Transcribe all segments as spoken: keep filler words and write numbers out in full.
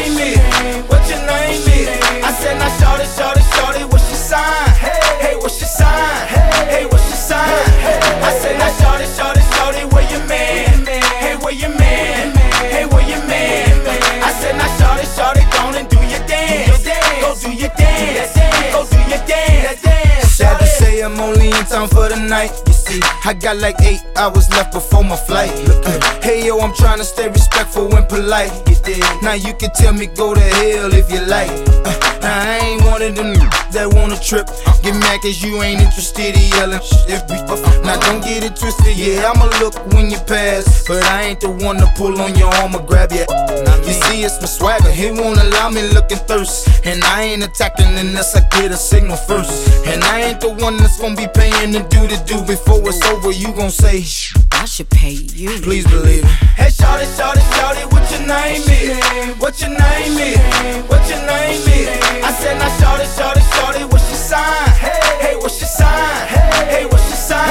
name is? What your name is? I said, now shorty, shorty, shorty, what's your sign? Hey, what's your sign? Hey, what's your sign? I said, now shorty, shorty, shorty, where your man? Hey, where your man? Hey, where your man? I said, now shorty, shorty, go and do your dance. Go do your dance. Go do your dance. Sad to say I'm only in town for the night. You see, I got like eight hours left before my flight. Uh, hey yo, I'm trying to stay respectful and polite. Now you can tell me go to hell if you like. Uh, now I ain't one of them that wanna trip. Get mad cause you ain't interested in yelling. Now don't get it twisted, yeah, I'ma look when you pass, but I ain't the one to pull on your arm or grab you. You see, it's my swagger, he won't allow me looking thirst. And I ain't attacking unless I get a signal first. And I ain't the one that's gonna be paying to do the do. Before it's over, you gon' say, I should pay you. Please believe it. Hey, shorty, shorty, shorty, what your name is? What your name is? What your name is? I said, now shorty, shorty, shorty, what's your sign? Hey, what's your sign? Hey, what's your sign?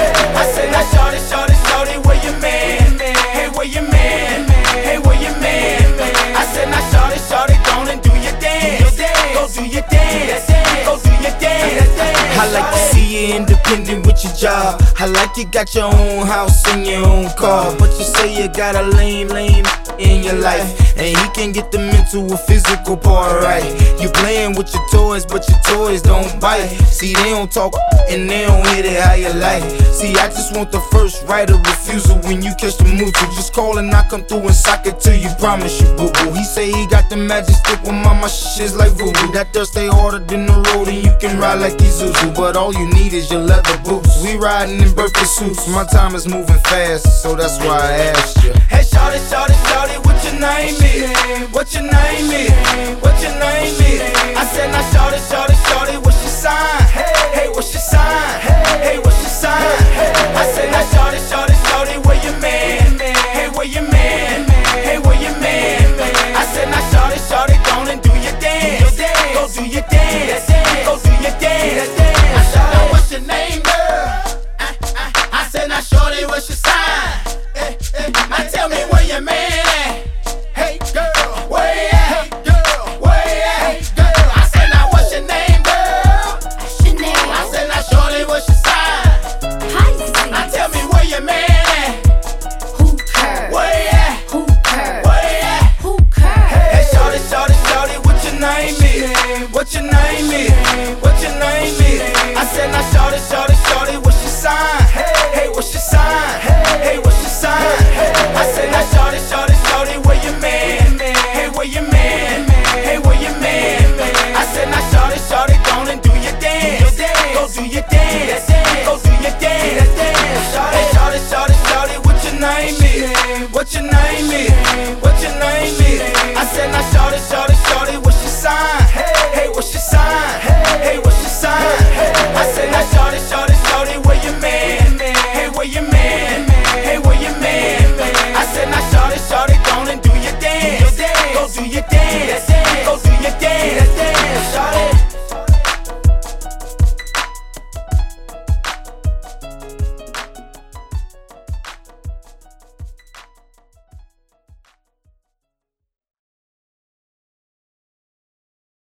I said, now shorty, shorty, shorty, where your man? Hey, where your man? Hey, where your man? I said, now shorty, shorty, go and do your dance. Go do your dance. Go do your dance. I like to see you independent with your job. I like you got your own house and your own car. But you say you got a lame, lame in your life, and he can get the mental or physical part right. You playing with your toys, but your toys don't bite. See, they don't talk and they don't hit it how you like. See, I just want the first right of refusal when you catch the mood to just call and I come through and sock it to you. Promise you, boo boo. He say he got the magic stick with mama shit's like voodoo. That dirt stay harder than the road and you can ride like Isuzu, but all you need is your leather boots. We riding in birthday suits. My time is moving fast, so that's why I asked you. Hey, shorty, shorty, shorty, what your name is? What your name is? What your name is? I said, now shorty, shorty, shorty, what's your sign? Hey, what's your sign? Hey, what's your sign? I said, now shorty, shorty, shorty, where your man? Hey, where your man? Hey, where your man? I said, now shorty, shorty, go and do your dance. Go do your dance. Go do your dance. I said, now what's your name, girl? I, I, I said, now shorty, what's your sign? Eh, eh, now tell me where your man at. Hey girl, where you at? Hey girl, where you at? Hey girl, I said, now what's your name, girl? Chanel. I said, now shorty, what's your sign? Pisces. Now tell me where your man at. Who cares? Where you at? Who cares? Where you at? Who cares? Hey, shorty, shorty, shorty, what your name is? What your name is? What your name is? I said, now shorty, shorty, shorty, what's your sign? Hey, what's your sign? Hey, what's your sign? I said, now shorty, shorty, shorty, where your man? Hey, where your man? Hey, where your man? I said, now shorty, shorty, go and do your dance. Go do your dance. Go do your dance. Hey, shorty, shorty, shorty, what your name is? What your name is?